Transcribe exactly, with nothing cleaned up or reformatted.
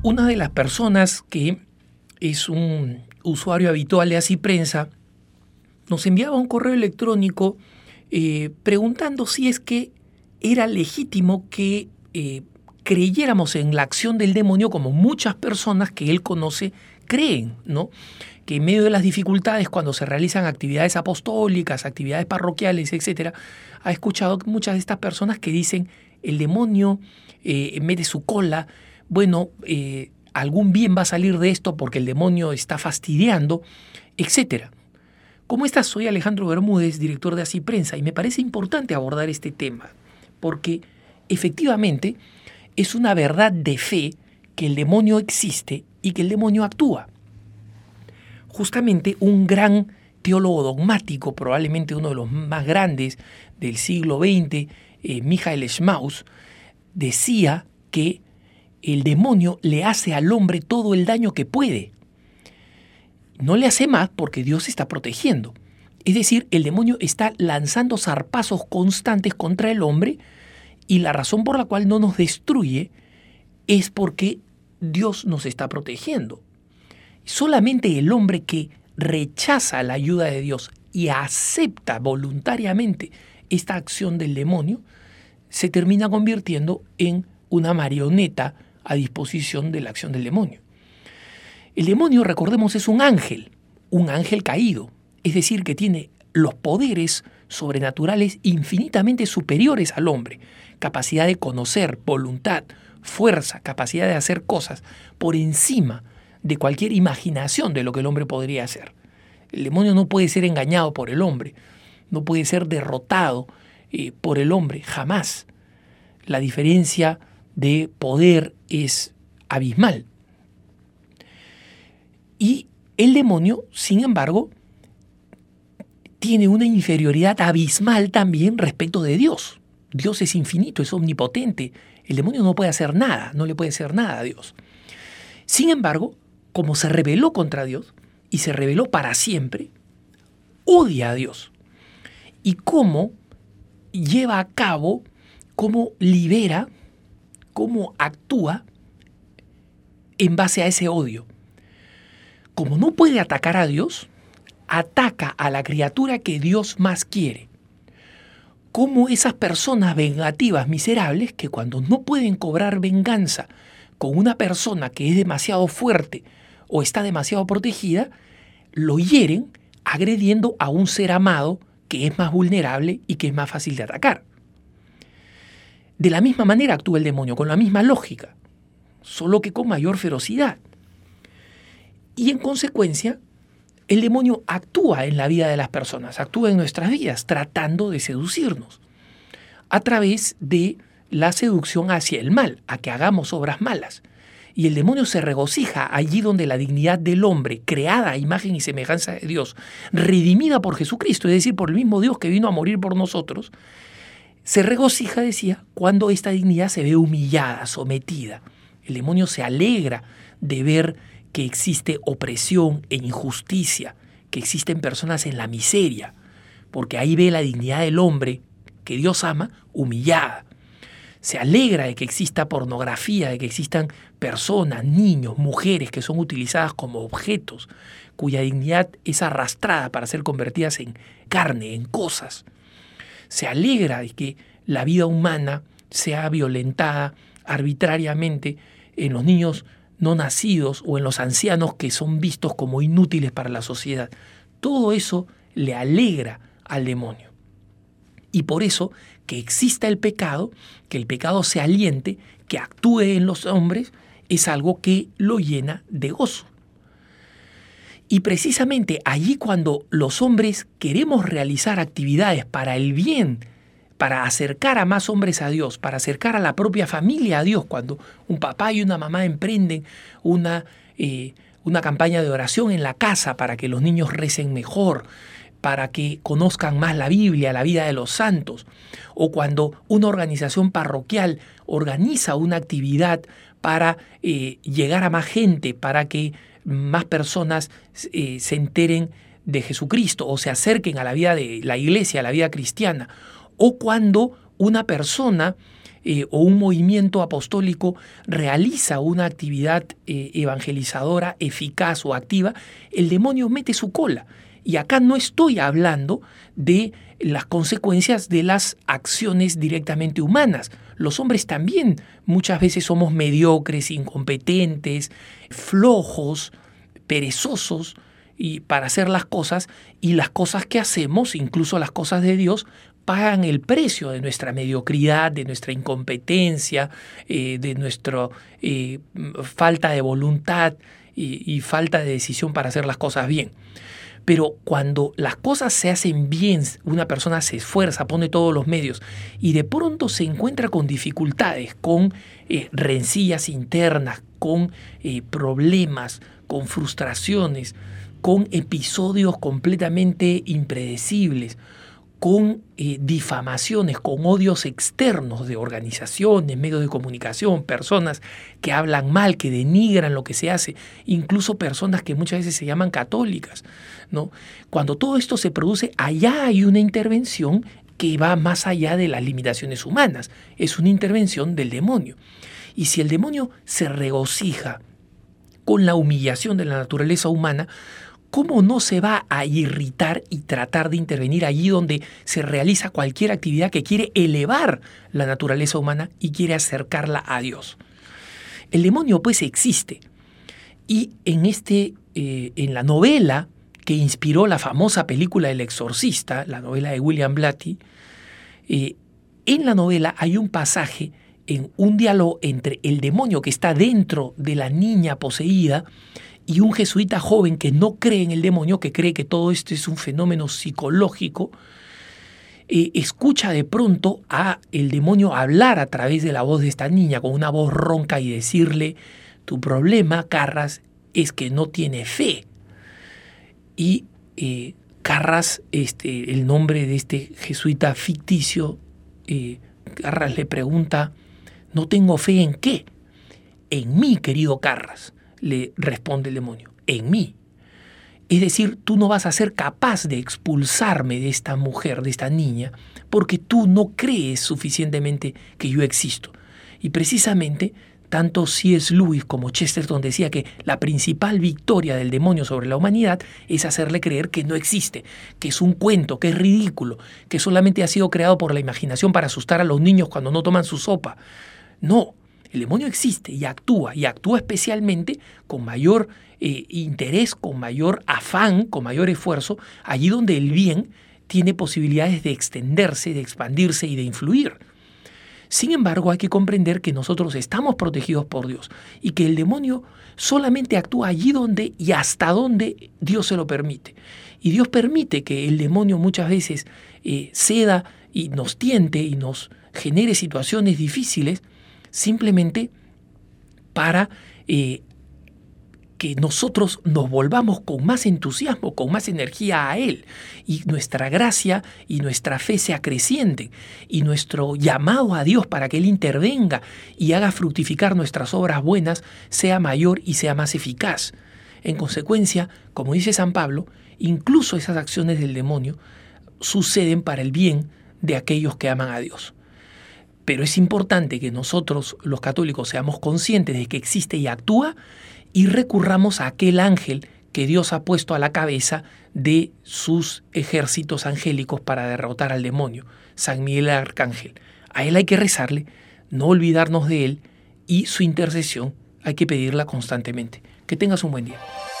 Una de las personas que es un usuario habitual de Así Prensa nos enviaba un correo electrónico eh, preguntando si es que era legítimo que eh, creyéramos en la acción del demonio como muchas personas que él conoce creen, ¿no? Que en medio de las dificultades, cuando se realizan actividades apostólicas, actividades parroquiales, etcétera, ha escuchado muchas de estas personas que dicen el demonio eh, mete su cola, bueno, eh, algún bien va a salir de esto porque el demonio está fastidiando, etcétera. ¿Cómo estás? Soy Alejandro Bermúdez, director de Así Prensa, y me parece importante abordar este tema, porque efectivamente es una verdad de fe que el demonio existe y que el demonio actúa. Justamente un gran teólogo dogmático, probablemente uno de los más grandes del siglo veinte, eh, Michael Schmaus, decía que el demonio le hace al hombre todo el daño que puede. No le hace más porque Dios está protegiendo. Es decir, el demonio está lanzando zarpazos constantes contra el hombre y la razón por la cual no nos destruye es porque Dios nos está protegiendo. Solamente el hombre que rechaza la ayuda de Dios y acepta voluntariamente esta acción del demonio se termina convirtiendo en una marioneta a disposición de la acción del demonio. El demonio, recordemos, es un ángel, un ángel caído, es decir, que tiene los poderes sobrenaturales infinitamente superiores al hombre, capacidad de conocer, voluntad, fuerza, capacidad de hacer cosas por encima de cualquier imaginación de lo que el hombre podría hacer. El demonio no puede ser engañado por el hombre, no puede ser derrotado eh, por el hombre, jamás. La diferencia de poder es abismal. Y el demonio, sin embargo, tiene una inferioridad abismal también respecto de Dios. Dios es infinito, es omnipotente. El demonio no puede hacer nada, no le puede hacer nada a Dios. Sin embargo, como se rebeló contra Dios y se rebeló para siempre, odia a Dios. Y cómo lleva a cabo, cómo libera, cómo actúa en base a ese odio. Como no puede atacar a Dios, ataca a la criatura que Dios más quiere. Como esas personas vengativas miserables que cuando no pueden cobrar venganza con una persona que es demasiado fuerte o está demasiado protegida, lo hieren agrediendo a un ser amado que es más vulnerable y que es más fácil de atacar. De la misma manera actúa el demonio, con la misma lógica, solo que con mayor ferocidad. Y en consecuencia, el demonio actúa en la vida de las personas, actúa en nuestras vidas, tratando de seducirnos a través de la seducción hacia el mal, a que hagamos obras malas. Y el demonio se regocija allí donde la dignidad del hombre, creada a imagen y semejanza de Dios, redimida por Jesucristo, es decir, por el mismo Dios que vino a morir por nosotros, se regocija, decía, cuando esta dignidad se ve humillada, sometida. El demonio se alegra de ver que existe opresión e injusticia, que existen personas en la miseria, porque ahí ve la dignidad del hombre que Dios ama humillada. Se alegra de que exista pornografía, de que existan personas, niños, mujeres que son utilizadas como objetos, cuya dignidad es arrastrada para ser convertidas en carne, en cosas. Se alegra de que la vida humana sea violentada arbitrariamente en los niños no nacidos o en los ancianos que son vistos como inútiles para la sociedad. Todo eso le alegra al demonio. Y por eso que exista el pecado, que el pecado se aliente, que actúe en los hombres, es algo que lo llena de gozo. Y precisamente allí cuando los hombres queremos realizar actividades para el bien, para acercar a más hombres a Dios, para acercar a la propia familia a Dios, cuando un papá y una mamá emprenden una, eh, una campaña de oración en la casa para que los niños recen mejor, para que conozcan más la Biblia, la vida de los santos, o cuando una organización parroquial organiza una actividad para eh, llegar a más gente, para que más personas eh, se enteren de Jesucristo o se acerquen a la vida de la iglesia, a la vida cristiana, o cuando una persona eh, o un movimiento apostólico realiza una actividad eh, evangelizadora eficaz o activa, el demonio mete su cola. Y acá no estoy hablando de las consecuencias de las acciones directamente humanas. Los hombres también muchas veces somos mediocres, incompetentes, flojos, perezosos y para hacer las cosas, y las cosas que hacemos, incluso las cosas de Dios, pagan el precio de nuestra mediocridad, de nuestra incompetencia, eh, de nuestra eh, falta de voluntad y, y falta de decisión para hacer las cosas bien. Pero cuando las cosas se hacen bien, una persona se esfuerza, pone todos los medios y de pronto se encuentra con dificultades, con eh, rencillas internas, con eh, problemas, con frustraciones, con episodios completamente impredecibles, con eh, difamaciones, con odios externos de organizaciones, medios de comunicación, personas que hablan mal, que denigran lo que se hace, incluso personas que muchas veces se llaman católicas, ¿no? Cuando todo esto se produce, allá hay una intervención que va más allá de las limitaciones humanas, es una intervención del demonio. Y si el demonio se regocija con la humillación de la naturaleza humana, ¿cómo no se va a irritar y tratar de intervenir allí donde se realiza cualquier actividad que quiere elevar la naturaleza humana y quiere acercarla a Dios? El demonio pues existe. Y en, este, eh, en la novela que inspiró la famosa película El Exorcista, la novela de William Blatty, eh, en la novela hay un pasaje en un diálogo entre el demonio que está dentro de la niña poseída y un jesuita joven que no cree en el demonio, que cree que todo esto es un fenómeno psicológico, eh, escucha de pronto a el demonio hablar a través de la voz de esta niña con una voz ronca y decirle: tu problema, Carras, es que no tiene fe. Y eh, Carras, este, el nombre de este jesuita ficticio, eh, Carras le pregunta: ¿no tengo fe en qué? En mí, querido Carras, le responde el demonio, en mí. Es decir, tú no vas a ser capaz de expulsarme de esta mujer, de esta niña, porque tú no crees suficientemente que yo existo. Y precisamente, tanto C S Lewis como Chesterton decía que la principal victoria del demonio sobre la humanidad es hacerle creer que no existe, que es un cuento, que es ridículo, que solamente ha sido creado por la imaginación para asustar a los niños cuando no toman su sopa. No. El demonio existe y actúa, y actúa especialmente con mayor eh, interés, con mayor afán, con mayor esfuerzo, allí donde el bien tiene posibilidades de extenderse, de expandirse y de influir. Sin embargo, hay que comprender que nosotros estamos protegidos por Dios y que el demonio solamente actúa allí donde y hasta donde Dios se lo permite. Y Dios permite que el demonio muchas veces eh, ceda y nos tiente y nos genere situaciones difíciles, simplemente para eh, que nosotros nos volvamos con más entusiasmo, con más energía a Él, y nuestra gracia y nuestra fe se acrecienten, y nuestro llamado a Dios para que Él intervenga y haga fructificar nuestras obras buenas sea mayor y sea más eficaz. En consecuencia, como dice San Pablo, incluso esas acciones del demonio suceden para el bien de aquellos que aman a Dios. Pero es importante que nosotros, los católicos, seamos conscientes de que existe y actúa y recurramos a aquel ángel que Dios ha puesto a la cabeza de sus ejércitos angélicos para derrotar al demonio, San Miguel el Arcángel. A él hay que rezarle, no olvidarnos de él, y su intercesión hay que pedirla constantemente. Que tengas un buen día.